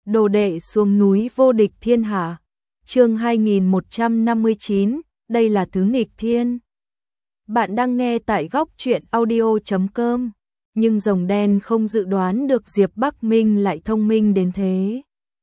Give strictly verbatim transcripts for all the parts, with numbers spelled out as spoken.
Đồ đệ xuống núi vô địch thiên hạ. Chương hai nghìn một trăm năm mươi chín, đây là thứ nghịch thiên. Bạn đang nghe tại góc truyện audio chấm com, nhưng rồng đen không dự đoán được Diệp Bắc Minh lại thông minh đến thế.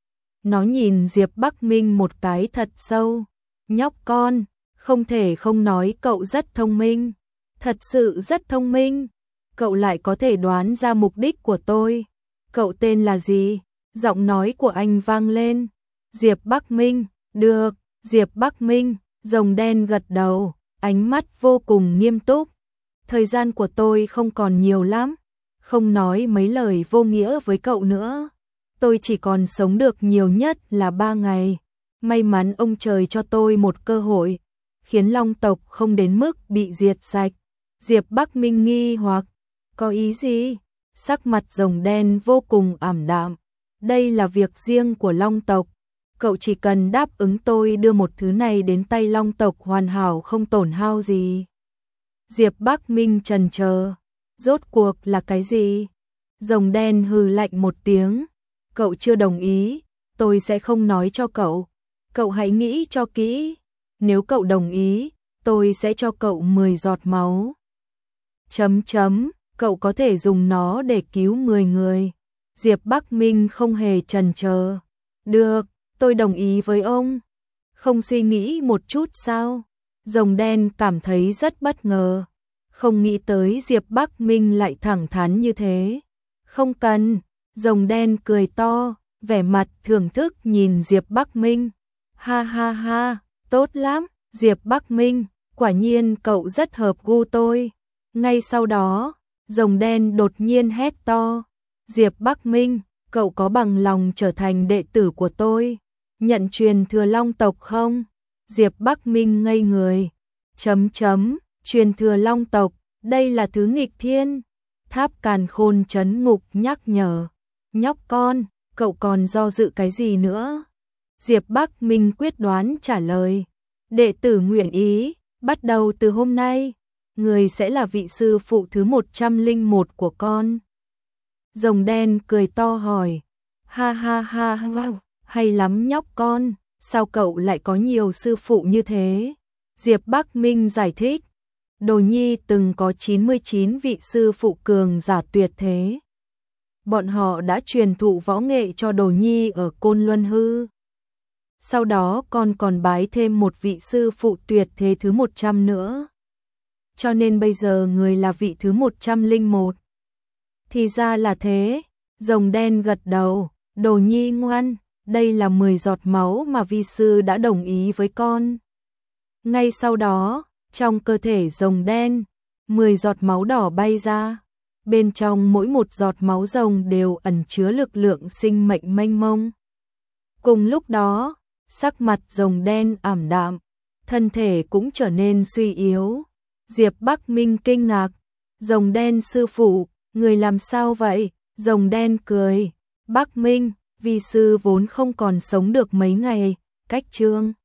Nó nhìn Diệp Bắc Minh một cái thật sâu. Nhóc con, không thể không nói cậu rất thông minh. Thật sự rất thông minh. Cậu lại có thể đoán ra mục đích của tôi. Cậu tên là gì? Giọng nói của anh vang lên. Diệp Bắc Minh. Được, Diệp Bắc Minh. Rồng đen gật đầu, ánh mắt vô cùng nghiêm túc. Thời gian của tôi không còn nhiều lắm. Không nói mấy lời vô nghĩa với cậu nữa. Tôi chỉ còn sống được nhiều nhất là ba ngày. May mắn ông trời cho tôi một cơ hội, khiến Long tộc không đến mức bị diệt sạch. Diệp Bắc Minh nghi hoặc, có ý gì? Sắc mặt rồng đen vô cùng ảm đạm. Đây là việc riêng của Long tộc. Cậu chỉ cần đáp ứng tôi đưa một thứ này đến tay Long tộc hoàn hảo không tổn hao gì. Diệp Bắc Minh chần chờ, rốt cuộc là cái gì? Rồng đen hừ lạnh một tiếng. Cậu chưa đồng ý, tôi sẽ không nói cho cậu. Cậu hãy nghĩ cho kỹ. Nếu cậu đồng ý, tôi sẽ cho cậu mười giọt máu. Chấm chấm, cậu có thể dùng nó để cứu mười người. Diệp Bắc Minh không hề chần chờ. Được, tôi đồng ý với ông. Không suy nghĩ một chút sao? Rồng đen cảm thấy rất bất ngờ. Không nghĩ tới Diệp Bắc Minh lại thẳng thắn như thế. Không cần. Rồng đen cười to, vẻ mặt thưởng thức nhìn Diệp Bắc Minh. Ha ha ha, tốt lắm, Diệp Bắc Minh, quả nhiên cậu rất hợp gu tôi. Ngay sau đó, rồng đen đột nhiên hét to. Diệp Bắc Minh, cậu có bằng lòng trở thành đệ tử của tôi, nhận truyền thừa Long tộc không? Diệp Bắc Minh ngây người. Chấm chấm, truyền thừa Long tộc, đây là thứ nghịch thiên. Tháp Càn Khôn trấn ngục nhắc nhở. Nhóc con, cậu còn do dự cái gì nữa? Diệp Bắc Minh quyết đoán trả lời. Đệ tử nguyện ý, bắt đầu từ hôm nay, người sẽ là vị sư phụ thứ một trăm lẻ một của con. Rồng đen cười to hỏi. Ha ha ha, wow, hay lắm nhóc con, sao cậu lại có nhiều sư phụ như thế? Diệp Bắc Minh giải thích. Đồ Nhi từng có chín mươi chín vị sư phụ cường giả tuyệt thế. Bọn họ đã truyền thụ võ nghệ cho Đồ Nhi ở Côn Luân Hư. Sau đó con còn bái thêm một vị sư phụ tuyệt thế thứ một trăm nữa. Cho nên bây giờ người là vị thứ một trăm lẻ một. Thì ra là thế, rồng đen gật đầu. Đồ Nhi ngoan, đây là mười giọt máu mà vi sư đã đồng ý với con. Ngay sau đó, trong cơ thể rồng đen, mười giọt máu đỏ bay ra. Bên trong mỗi một giọt máu rồng đều ẩn chứa lực lượng sinh mệnh mênh mông. Cùng lúc đó, sắc mặt rồng đen ảm đạm, thân thể cũng trở nên suy yếu. Diệp Bắc Minh kinh ngạc. Rồng đen sư phụ, người làm sao vậy? Rồng đen cười. Bắc Minh, vi sư vốn không còn sống được mấy ngày, cách chương.